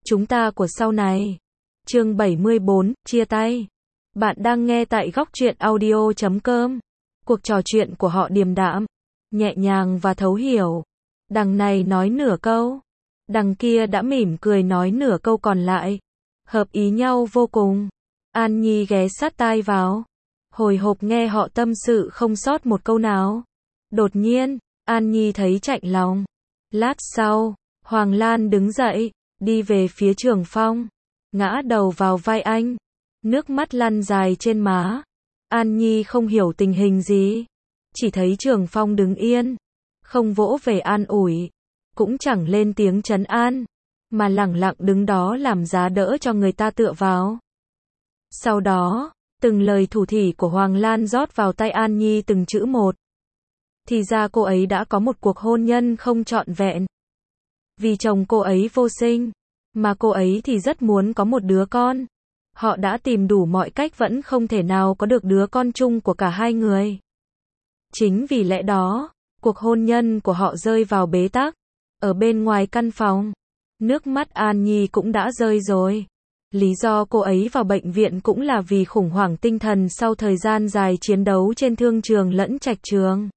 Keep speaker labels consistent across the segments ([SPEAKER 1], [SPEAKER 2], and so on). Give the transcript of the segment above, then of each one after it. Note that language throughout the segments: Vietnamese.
[SPEAKER 1] Chúng ta của sau này. Chương 74, chia tay. Bạn đang nghe tại góc truyện audio.com. Cuộc trò chuyện của họ điềm đạm, nhẹ nhàng và thấu hiểu. Đằng này nói nửa câu, đằng kia đã mỉm cười nói nửa câu còn lại. Hợp ý nhau vô cùng. An Nhi ghé sát tai vào, hồi hộp nghe họ tâm sự không sót một câu nào. Đột nhiên, An Nhi thấy chạnh lòng. Lát sau, Hoàng Lan đứng dậy, đi về phía Trường Phong, ngã đầu vào vai anh, nước mắt lăn dài trên má. An Nhi không hiểu tình hình gì, chỉ thấy Trường Phong đứng yên, không vỗ về an ủi, cũng chẳng lên tiếng trấn an, mà lẳng lặng đứng đó làm giá đỡ cho người ta tựa vào. Sau đó, từng lời thủ thỉ của Hoàng Lan rót vào tai An Nhi từng chữ một. Thì ra cô ấy đã có một cuộc hôn nhân không trọn vẹn. Vì chồng cô ấy vô sinh, mà cô ấy thì rất muốn có một đứa con. Họ đã tìm đủ mọi cách vẫn không thể nào có được đứa con chung của cả hai người. Chính vì lẽ đó, cuộc hôn nhân của họ rơi vào bế tắc. Ở bên ngoài căn phòng, nước mắt An Nhi cũng đã rơi rồi. Lý do cô ấy vào bệnh viện cũng là vì khủng hoảng tinh thần sau thời gian dài chiến đấu trên thương trường lẫn trạch trường.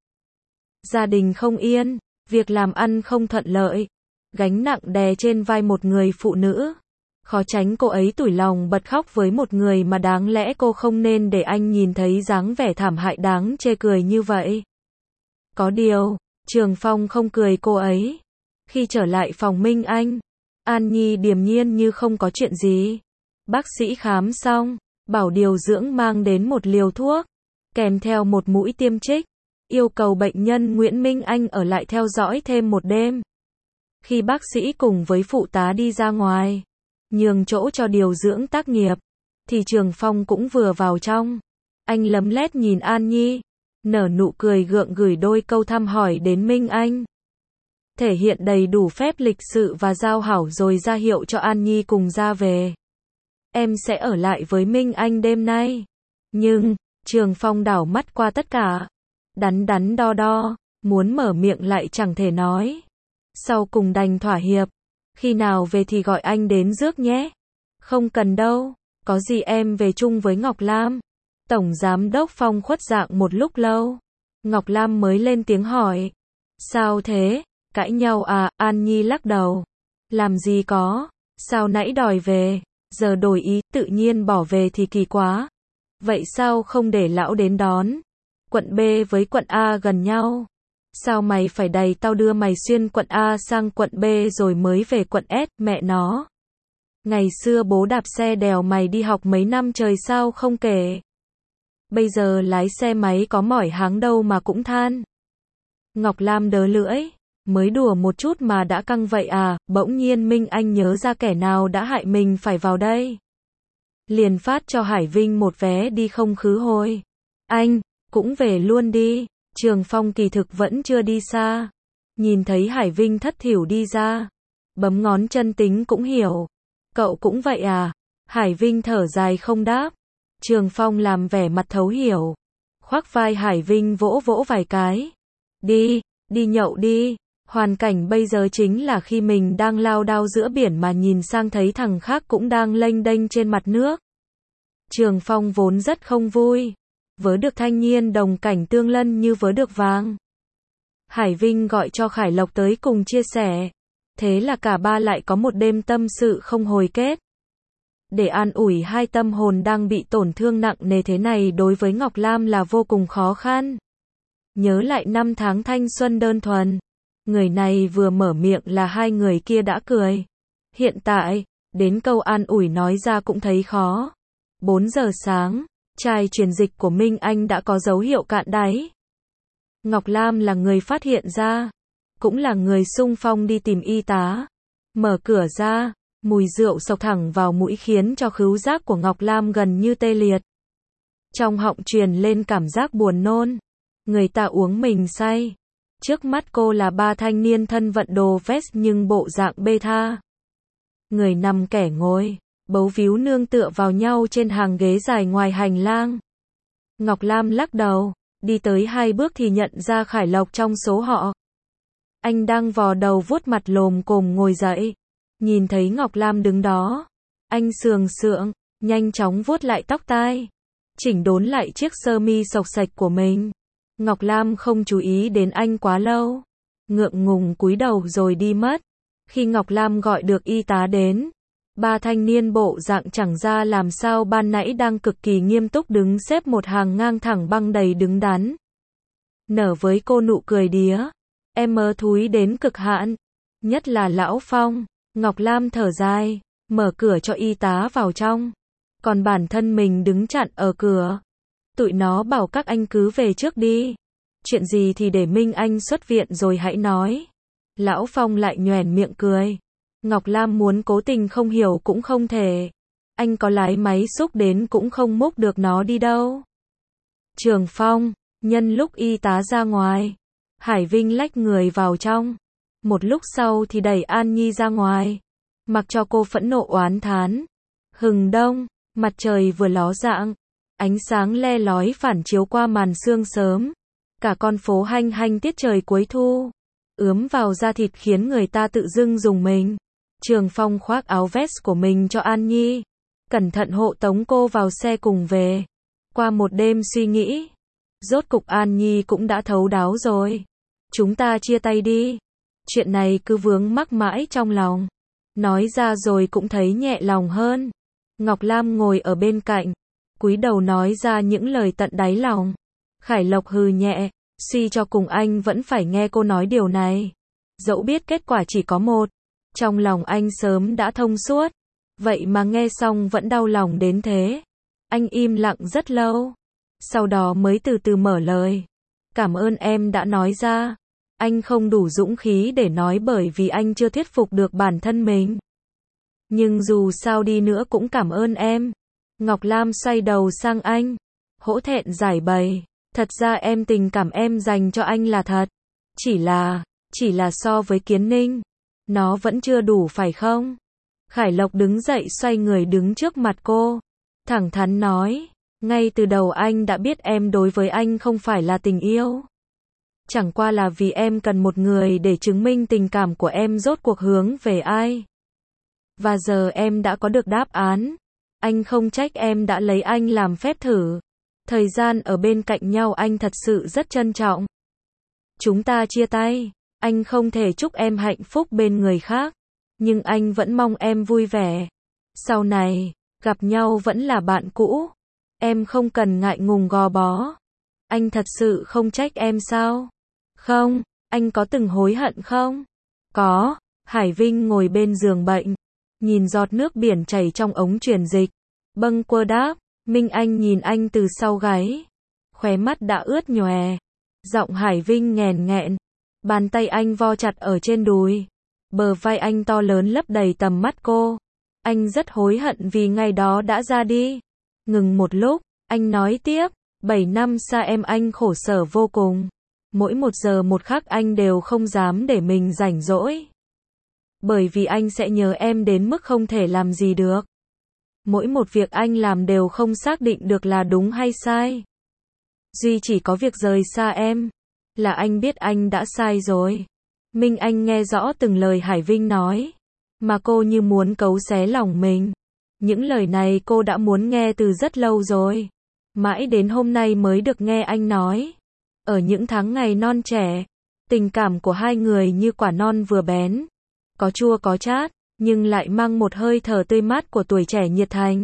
[SPEAKER 1] Gia đình không yên, việc làm ăn không thuận lợi, gánh nặng đè trên vai một người phụ nữ. Khó tránh cô ấy tủi lòng bật khóc với một người mà đáng lẽ cô không nên để anh nhìn thấy dáng vẻ thảm hại đáng chê cười như vậy. Có điều, Trường Phong không cười cô ấy. Khi trở lại phòng Minh Anh, An Nhi điềm nhiên như không có chuyện gì. Bác sĩ khám xong, bảo điều dưỡng mang đến một liều thuốc, kèm theo một mũi tiêm trích, yêu cầu bệnh nhân Nguyễn Minh Anh ở lại theo dõi thêm một đêm. Khi bác sĩ cùng với phụ tá đi ra ngoài, nhường chỗ cho điều dưỡng tác nghiệp, thì Trường Phong cũng vừa vào trong. Anh lấm lét nhìn An Nhi, nở nụ cười gượng gửi đôi câu thăm hỏi đến Minh Anh. Thể hiện đầy đủ phép lịch sự và giao hảo rồi ra hiệu cho An Nhi cùng ra về. Em sẽ ở lại với Minh Anh đêm nay. Nhưng, Trường Phong đảo mắt qua tất cả, đắn đắn đo đo, muốn mở miệng lại chẳng thể nói. Sau cùng đành thỏa hiệp. Khi nào về thì gọi anh đến rước nhé. Không cần đâu, có gì em về chung với Ngọc Lam. Tổng Giám đốc Phong khuất dạng một lúc lâu. Ngọc Lam mới lên tiếng hỏi. Sao thế? Cãi nhau à? An Nhi lắc đầu. Làm gì có, sao nãy đòi về, giờ đổi ý, tự nhiên bỏ về thì kỳ quá. Vậy sao không để lão đến đón? Quận B với quận A gần nhau. Sao mày phải đày tao đưa mày xuyên quận A sang quận B rồi mới về quận S, mẹ nó. Ngày xưa bố đạp xe đèo mày đi học mấy năm trời sao không kể. Bây giờ lái xe máy có mỏi háng đâu mà cũng than. Ngọc Lam đớ lưỡi, mới đùa một chút mà đã căng vậy à? Bỗng nhiên Minh Anh nhớ ra kẻ nào đã hại mình phải vào đây. Liền phát cho Hải Vinh một vé đi không khứ hồi. Anh, cũng về luôn đi. Trường Phong kỳ thực vẫn chưa đi xa. Nhìn thấy Hải Vinh thất thểu đi ra, bấm ngón chân tính cũng hiểu. Cậu cũng vậy à? Hải Vinh thở dài không đáp. Trường Phong làm vẻ mặt thấu hiểu, khoác vai Hải Vinh vỗ vỗ vài cái. Đi, đi nhậu đi. Hoàn cảnh bây giờ chính là khi mình đang lao đao giữa biển mà nhìn sang thấy thằng khác cũng đang lênh đênh trên mặt nước. Trường Phong vốn rất không vui. Vớ được thanh niên đồng cảnh tương lân như vớ được vàng. Hải Vinh gọi cho Khải Lộc tới cùng chia sẻ. Thế là cả ba lại có một đêm tâm sự không hồi kết. Để an ủi hai tâm hồn đang bị tổn thương nặng nề thế này đối với Ngọc Lam là vô cùng khó khăn. Nhớ lại năm tháng thanh xuân đơn thuần. Người này vừa mở miệng là hai người kia đã cười. Hiện tại, đến câu an ủi nói ra cũng thấy khó. 4 giờ sáng. Chai truyền dịch của Minh Anh đã có dấu hiệu cạn đáy. Ngọc Lam là người phát hiện ra, cũng là người xung phong đi tìm y tá. Mở cửa ra, mùi rượu xộc thẳng vào mũi khiến cho khứu giác của Ngọc Lam gần như tê liệt. Trong họng truyền lên cảm giác buồn nôn. Người ta uống mình say. Trước mắt cô là ba thanh niên thân vận đồ vest nhưng bộ dạng bê tha. Người nằm kẻ ngồi, bấu víu nương tựa vào nhau trên hàng ghế dài ngoài hành lang. Ngọc Lam lắc đầu, đi tới 2 bước thì nhận ra Khải Lộc trong số họ. Anh đang vò đầu vuốt mặt lồm cồm ngồi dậy. Nhìn thấy Ngọc Lam đứng đó, anh sườn sượng, nhanh chóng vuốt lại tóc tai, chỉnh đốn lại chiếc sơ mi xộc xạch của mình. Ngọc Lam không chú ý đến anh quá lâu, ngượng ngùng cúi đầu rồi đi mất. Khi Ngọc Lam gọi được y tá đến, ba thanh niên bộ dạng chẳng ra làm sao ban nãy đang cực kỳ nghiêm túc đứng xếp một hàng ngang thẳng băng đầy đứng đắn. Nở với cô nụ cười đía, em mơ thúi đến cực hạn, nhất là Lão Phong. Ngọc Lam thở dài, mở cửa cho y tá vào trong, còn bản thân mình đứng chặn ở cửa. Tụi nó bảo các anh cứ về trước đi, chuyện gì thì để Minh Anh xuất viện rồi hãy nói. Lão Phong lại nhoẻn miệng cười. Ngọc Lam muốn cố tình không hiểu cũng không thể. Anh có lái máy xúc đến cũng không múc được nó đi đâu. Trường Phong, nhân lúc y tá ra ngoài, Hải Vinh lách người vào trong. Một lúc sau thì đẩy An Nhi ra ngoài, mặc cho cô phẫn nộ oán thán. Hừng đông, mặt trời vừa ló dạng, ánh sáng le lói phản chiếu qua màn sương sớm. Cả con phố hanh hanh tiết trời cuối thu, ướm vào da thịt khiến người ta tự dưng rùng mình. Trường Phong khoác áo vest của mình cho An Nhi, cẩn thận hộ tống cô vào xe cùng về. Qua một đêm suy nghĩ, rốt cục An Nhi cũng đã thấu đáo rồi. Chúng ta chia tay đi. Chuyện này cứ vướng mắc mãi trong lòng, nói ra rồi cũng thấy nhẹ lòng hơn. Ngọc Lam ngồi ở bên cạnh, cúi đầu nói ra những lời tận đáy lòng. Khải Lộc hừ nhẹ, suy cho cùng anh vẫn phải nghe cô nói điều này. Dẫu biết kết quả chỉ có một, trong lòng anh sớm đã thông suốt, vậy mà nghe xong vẫn đau lòng đến thế. Anh im lặng rất lâu, sau đó mới từ từ mở lời. Cảm ơn em đã nói ra. Anh không đủ dũng khí để nói bởi vì anh chưa thuyết phục được bản thân mình. Nhưng dù sao đi nữa cũng cảm ơn em. Ngọc Lam xoay đầu sang anh, hổ thẹn giải bày. Thật ra em tình cảm em dành cho anh là thật. Chỉ là so với Kiến Ninh, nó vẫn chưa đủ phải không? Khải Lộc đứng dậy xoay người đứng trước mặt cô, thẳng thắn nói, ngay từ đầu anh đã biết em đối với anh không phải là tình yêu. Chẳng qua là vì em cần một người để chứng minh tình cảm của em rốt cuộc hướng về ai. Và giờ em đã có được đáp án. Anh không trách em đã lấy anh làm phép thử. Thời gian ở bên cạnh nhau anh thật sự rất trân trọng. Chúng ta chia tay. Anh không thể chúc em hạnh phúc bên người khác. Nhưng anh vẫn mong em vui vẻ. Sau này, gặp nhau vẫn là bạn cũ. Em không cần ngại ngùng gò bó. Anh thật sự không trách em sao? Không, anh có từng hối hận không? Có. Hải Vinh ngồi bên giường bệnh, nhìn giọt nước biển chảy trong ống truyền dịch. Bâng quơ đáp. Minh Anh nhìn anh từ sau gáy, khóe mắt đã ướt nhòe. Giọng Hải Vinh nghèn nghẹn, bàn tay anh vo chặt ở trên đùi, bờ vai anh to lớn lấp đầy tầm mắt cô. Anh rất hối hận vì ngày đó đã ra đi. Ngừng một lúc, anh nói tiếp, 7 năm xa em anh khổ sở vô cùng. Mỗi một giờ một khắc anh đều không dám để mình rảnh rỗi. Bởi vì anh sẽ nhớ em đến mức không thể làm gì được. Mỗi một việc anh làm đều không xác định được là đúng hay sai. Duy chỉ có việc rời xa em, là anh biết anh đã sai rồi. Minh Anh nghe rõ từng lời Hải Vinh nói, mà cô như muốn cấu xé lòng mình. Những lời này cô đã muốn nghe từ rất lâu rồi. Mãi đến hôm nay mới được nghe anh nói. Ở những tháng ngày non trẻ, tình cảm của hai người như quả non vừa bén. Có chua có chát, nhưng lại mang một hơi thở tươi mát của tuổi trẻ nhiệt thành.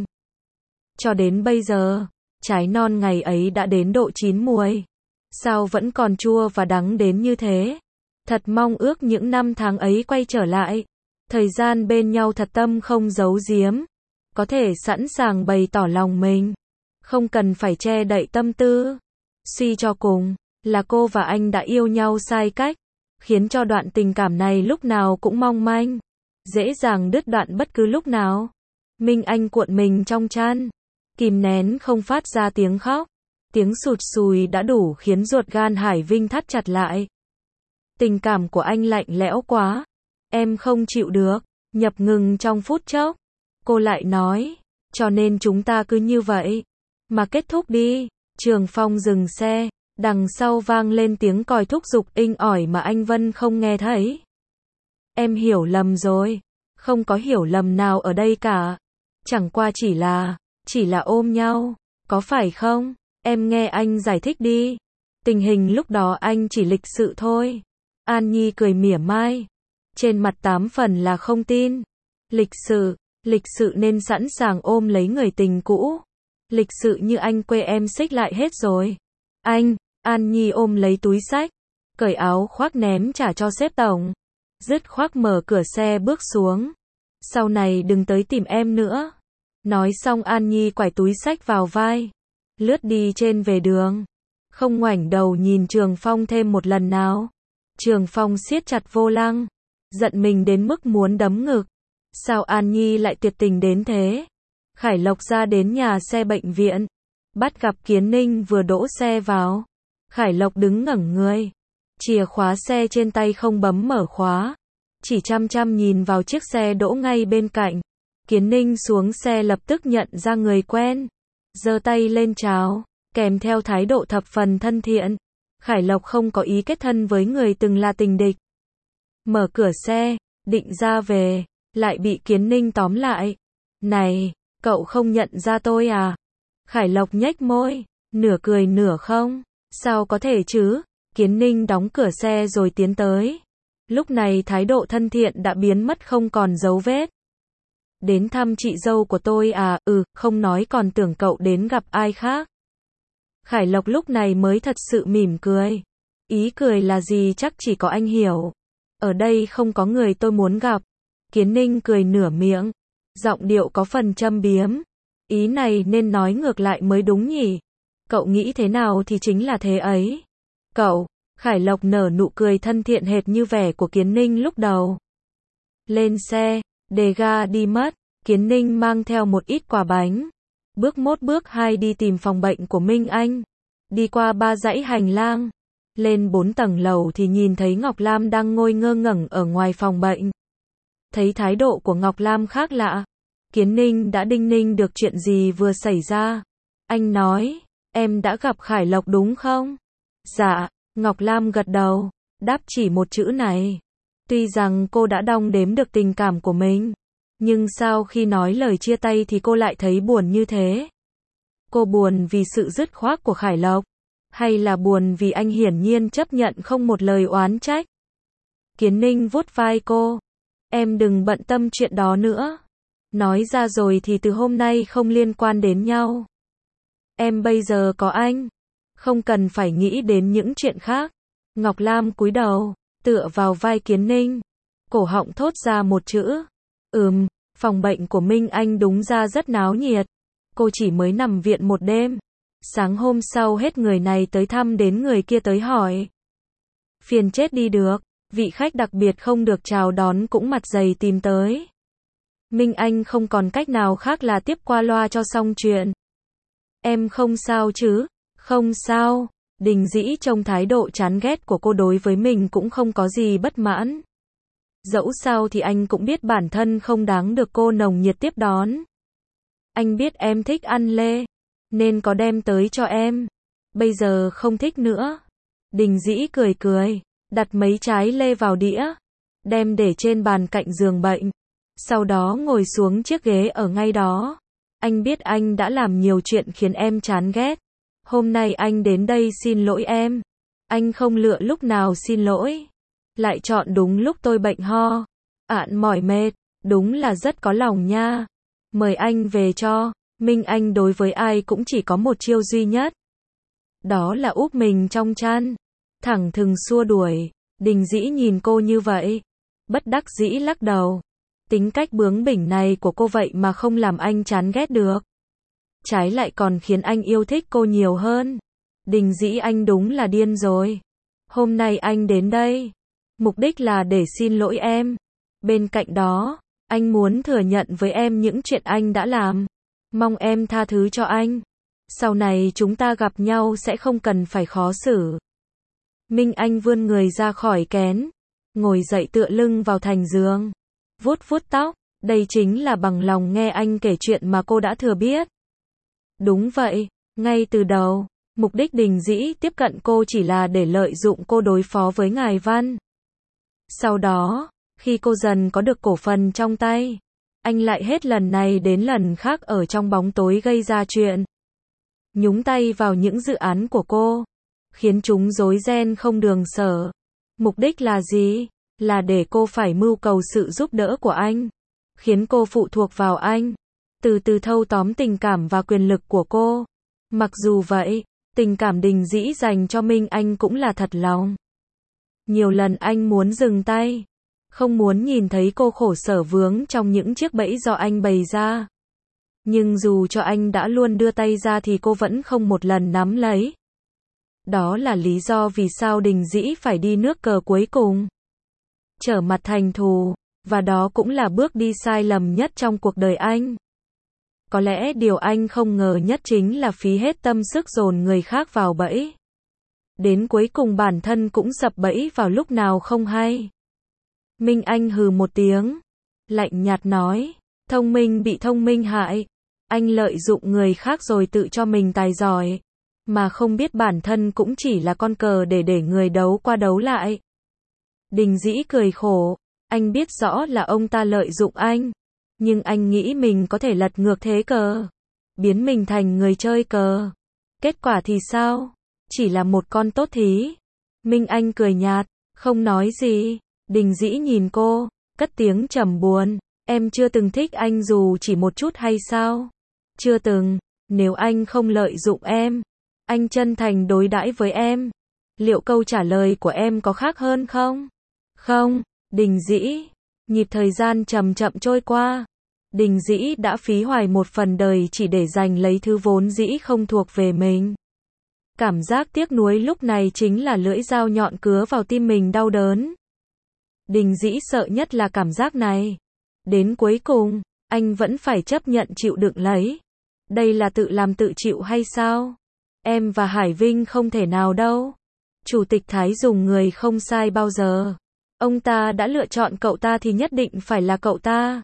[SPEAKER 1] Cho đến bây giờ, trái non ngày ấy đã đến độ chín muồi. Sao vẫn còn chua và đắng đến như thế? Thật mong ước những năm tháng ấy quay trở lại. Thời gian bên nhau thật tâm không giấu giếm. Có thể sẵn sàng bày tỏ lòng mình. Không cần phải che đậy tâm tư. Suy cho cùng, là cô và anh đã yêu nhau sai cách, khiến cho đoạn tình cảm này lúc nào cũng mong manh, dễ dàng đứt đoạn bất cứ lúc nào. Minh Anh cuộn mình trong chăn, kìm nén không phát ra tiếng khóc. Tiếng sụt sùi đã đủ khiến ruột gan Hải Vinh thắt chặt lại. Tình cảm của anh lạnh lẽo quá. Em không chịu được. Nhập ngừng trong phút chốc. Cô lại nói, cho nên chúng ta cứ như vậy mà kết thúc đi. Trường Phong dừng xe, đằng sau vang lên tiếng còi thúc giục inh ỏi mà anh Vân không nghe thấy. Em hiểu lầm rồi. Không có hiểu lầm nào ở đây cả. Chẳng qua chỉ là ôm nhau. Có phải không? Em nghe anh giải thích đi. Tình hình lúc đó anh chỉ lịch sự thôi. An Nhi cười mỉa mai. Trên mặt 8 phần là không tin. Lịch sự nên sẵn sàng ôm lấy người tình cũ. Lịch sự như anh quê em xích lại hết rồi. An Nhi ôm lấy túi xách, cởi áo khoác ném trả cho sếp tổng. Dứt khoác mở cửa xe bước xuống. Sau này đừng tới tìm em nữa. Nói xong An Nhi quải túi xách vào vai, lướt đi trên về đường. Không ngoảnh đầu nhìn Trường Phong thêm một lần nào. Trường Phong siết chặt vô lăng, giận mình đến mức muốn đấm ngực. Sao An Nhi lại tuyệt tình đến thế? Khải Lộc ra đến nhà xe bệnh viện, bắt gặp Kiến Ninh vừa đỗ xe vào. Khải Lộc đứng ngẩng người, chìa khóa xe trên tay không bấm mở khóa, chỉ chăm chăm nhìn vào chiếc xe đỗ ngay bên cạnh. Kiến Ninh xuống xe lập tức nhận ra người quen, giơ tay lên chào, kèm theo thái độ thập phần thân thiện. Khải Lộc không có ý kết thân với người từng là tình địch. Mở cửa xe, định ra về, lại bị Kiến Ninh tóm lại. Này, cậu không nhận ra tôi à? Khải Lộc nhếch môi, nửa cười nửa không. Sao có thể chứ? Kiến Ninh đóng cửa xe rồi tiến tới. Lúc này thái độ thân thiện đã biến mất không còn dấu vết. Đến thăm chị dâu của tôi à? Không nói còn tưởng cậu đến gặp ai khác. Khải Lộc lúc này mới thật sự mỉm cười. Ý cười là gì chắc chỉ có anh hiểu. Ở đây không có người tôi muốn gặp. Kiến Ninh cười nửa miệng, giọng điệu có phần châm biếm. Ý này nên nói ngược lại mới đúng nhỉ? Cậu nghĩ thế nào thì chính là thế ấy. Cậu, Khải Lộc nở nụ cười thân thiện hệt như vẻ của Kiến Ninh lúc đầu. Lên xe, đề ga đi mất. Kiến Ninh mang theo một ít quà bánh. Bước 1 bước 2 đi tìm phòng bệnh của Minh Anh. Đi qua 3 dãy hành lang. Lên 4 tầng lầu thì nhìn thấy Ngọc Lam đang ngồi ngơ ngẩn ở ngoài phòng bệnh. Thấy thái độ của Ngọc Lam khác lạ, Kiến Ninh đã đinh ninh được chuyện gì vừa xảy ra. Anh nói, em đã gặp Khải Lộc đúng không? Dạ, Ngọc Lam gật đầu, đáp chỉ một chữ này. Tuy rằng cô đã đong đếm được tình cảm của mình, nhưng sau khi nói lời chia tay thì cô lại thấy buồn như thế. Cô buồn vì sự dứt khoát của Khải Lộc, hay là buồn vì anh hiển nhiên chấp nhận không một lời oán trách? Kiến Ninh vuốt vai cô. Em đừng bận tâm chuyện đó nữa. Nói ra rồi thì từ hôm nay không liên quan đến nhau. Em bây giờ có anh, không cần phải nghĩ đến những chuyện khác. Ngọc Lam cúi đầu, tựa vào vai Kiến Ninh, cổ họng thốt ra một chữ. Phòng bệnh của Minh Anh đúng ra rất náo nhiệt. Cô chỉ mới nằm viện một đêm. Sáng hôm sau hết người này tới thăm đến người kia tới hỏi. Phiền chết đi được, vị khách đặc biệt không được chào đón cũng mặt dày tìm tới. Minh Anh không còn cách nào khác là tiếp qua loa cho xong chuyện. Em không sao chứ? Không sao. Đình Dĩ trông thái độ chán ghét của cô đối với mình cũng không có gì bất mãn. Dẫu sao thì anh cũng biết bản thân không đáng được cô nồng nhiệt tiếp đón. Anh biết em thích ăn lê, nên có đem tới cho em. Bây giờ không thích nữa. Đình Dĩ cười cười, đặt mấy trái lê vào đĩa, đem để trên bàn cạnh giường bệnh. Sau đó ngồi xuống chiếc ghế ở ngay đó. Anh biết anh đã làm nhiều chuyện khiến em chán ghét. Hôm nay anh đến đây xin lỗi em. Anh không lựa lúc nào xin lỗi. Lại chọn đúng lúc tôi bệnh ho, mỏi mệt, đúng là rất có lòng nha. Mời anh về cho. Minh Anh đối với ai cũng chỉ có một chiêu duy nhất. Đó là úp mình trong chăn, thẳng thừng xua đuổi. Đình Dĩ nhìn cô như vậy, bất đắc dĩ lắc đầu. Tính cách bướng bỉnh này của cô vậy mà không làm anh chán ghét được. Trái lại còn khiến anh yêu thích cô nhiều hơn. Đình Dĩ, anh đúng là điên rồi. Hôm nay anh đến đây, mục đích là để xin lỗi em. Bên cạnh đó, anh muốn thừa nhận với em những chuyện anh đã làm. Mong em tha thứ cho anh. Sau này chúng ta gặp nhau sẽ không cần phải khó xử. Minh Anh vươn người ra khỏi kén, ngồi dậy tựa lưng vào thành giường, vuốt vuốt tóc. Đây chính là bằng lòng nghe anh kể chuyện mà cô đã thừa biết. Đúng vậy, ngay từ đầu, mục đích Đình Dĩ tiếp cận cô chỉ là để lợi dụng cô đối phó với Ngài Văn. Sau đó, Khi cô dần có được cổ phần trong tay, anh lại hết lần này đến lần khác ở trong bóng tối gây ra chuyện. Nhúng tay vào những dự án của cô, khiến chúng rối ren không đường sở. Mục đích là gì? Là để cô phải mưu cầu sự giúp đỡ của anh, khiến cô phụ thuộc vào anh, từ từ thâu tóm tình cảm và quyền lực của cô. Mặc dù vậy, tình cảm Đình Dĩ dành cho Minh Anh cũng là thật lòng. Nhiều lần anh muốn dừng tay, không muốn nhìn thấy cô khổ sở vướng trong những chiếc bẫy do anh bày ra. Nhưng dù cho anh đã luôn đưa tay ra thì cô vẫn không một lần nắm lấy. Đó là lý do vì sao Đình Dĩ phải đi nước cờ cuối cùng. Trở mặt thành thù, và đó cũng là bước đi sai lầm nhất trong cuộc đời anh. Có lẽ điều anh không ngờ nhất chính là phí hết tâm sức dồn người khác vào bẫy. Đến cuối cùng bản thân cũng sập bẫy vào lúc nào không hay. Minh Anh hừ một tiếng, lạnh nhạt nói, thông minh bị thông minh hại. Anh lợi dụng người khác rồi tự cho mình tài giỏi, mà không biết bản thân cũng chỉ là con cờ để người đấu qua đấu lại. Đình Dĩ cười khổ, anh biết rõ là ông ta lợi dụng anh, nhưng anh nghĩ mình có thể lật ngược thế cờ, biến mình thành người chơi cờ. Kết quả thì sao? Chỉ là một con tốt thí. Minh Anh cười nhạt, không nói gì. Đình Dĩ nhìn cô, cất tiếng trầm buồn, em chưa từng thích anh dù chỉ một chút hay sao? Chưa từng. Nếu anh không lợi dụng em, anh chân thành đối đãi với em, liệu câu trả lời của em có khác hơn không? Không. Đình Dĩ. Nhịp thời gian chậm chậm trôi qua. Đình Dĩ đã phí hoài một phần đời chỉ để giành lấy thứ vốn dĩ không thuộc về mình. Cảm giác tiếc nuối lúc này chính là lưỡi dao nhọn cứa vào tim mình đau đớn. Đình Dĩ sợ nhất là cảm giác này. Đến cuối cùng, anh vẫn phải chấp nhận chịu đựng lấy. Đây là tự làm tự chịu hay sao? Em và Hải Vinh không thể nào đâu. Chủ tịch Thái dùng người không sai bao giờ. Ông ta đã lựa chọn cậu ta thì nhất định phải là cậu ta.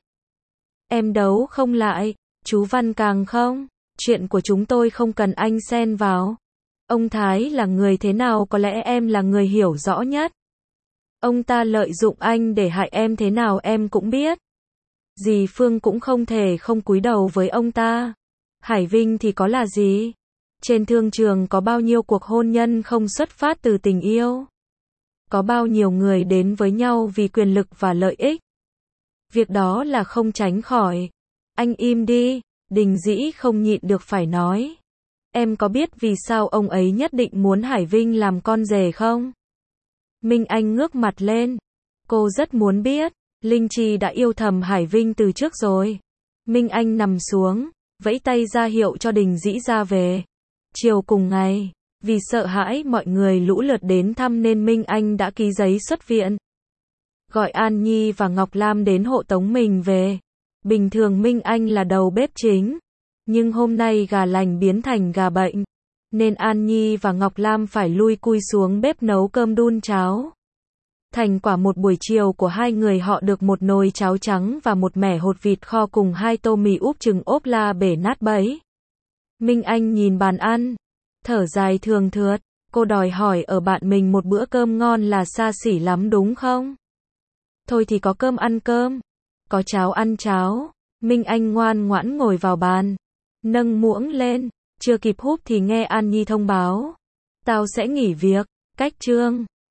[SPEAKER 1] Em đấu không lại, chú Văn càng không. Chuyện của chúng tôi không cần anh xen vào. Ông Thái là người thế nào có lẽ em là người hiểu rõ nhất. Ông ta lợi dụng anh để hại em thế nào em cũng biết. Dì Phương cũng không thể không cúi đầu với ông ta. Hải Vinh thì có là gì? Trên thương trường có bao nhiêu cuộc hôn nhân không xuất phát từ tình yêu? Có bao nhiêu người đến với nhau vì quyền lực và lợi ích? Việc đó là không tránh khỏi. Anh im đi, Đình Dĩ không nhịn được phải nói. Em có biết vì sao ông ấy nhất định muốn Hải Vinh làm con rể không? Minh Anh ngước mặt lên. Cô rất muốn biết. Linh Chi đã yêu thầm Hải Vinh từ trước rồi. Minh Anh nằm xuống, vẫy tay ra hiệu cho Đình Dĩ ra về. Chiều cùng ngày, vì sợ hãi mọi người lũ lượt đến thăm nên Minh Anh đã ký giấy xuất viện. Gọi An Nhi và Ngọc Lam đến hộ tống mình về. Bình thường Minh Anh là đầu bếp chính, nhưng hôm nay gà lành biến thành gà bệnh, nên An Nhi và Ngọc Lam phải lui cui xuống bếp nấu cơm đun cháo. Thành quả một buổi chiều của hai người họ được một nồi cháo trắng và một mẻ hột vịt kho cùng 2 tô mì úp chừng ốp la bể nát bấy. Minh Anh nhìn bàn ăn, thở dài thường thượt, cô đòi hỏi ở bạn mình một bữa cơm ngon là xa xỉ lắm đúng không? Thôi thì có cơm ăn cơm, có cháo ăn cháo. Minh Anh ngoan ngoãn ngồi vào bàn, nâng muỗng lên, chưa kịp húp thì nghe An Nhi thông báo. Tao sẽ nghỉ việc, cách chương.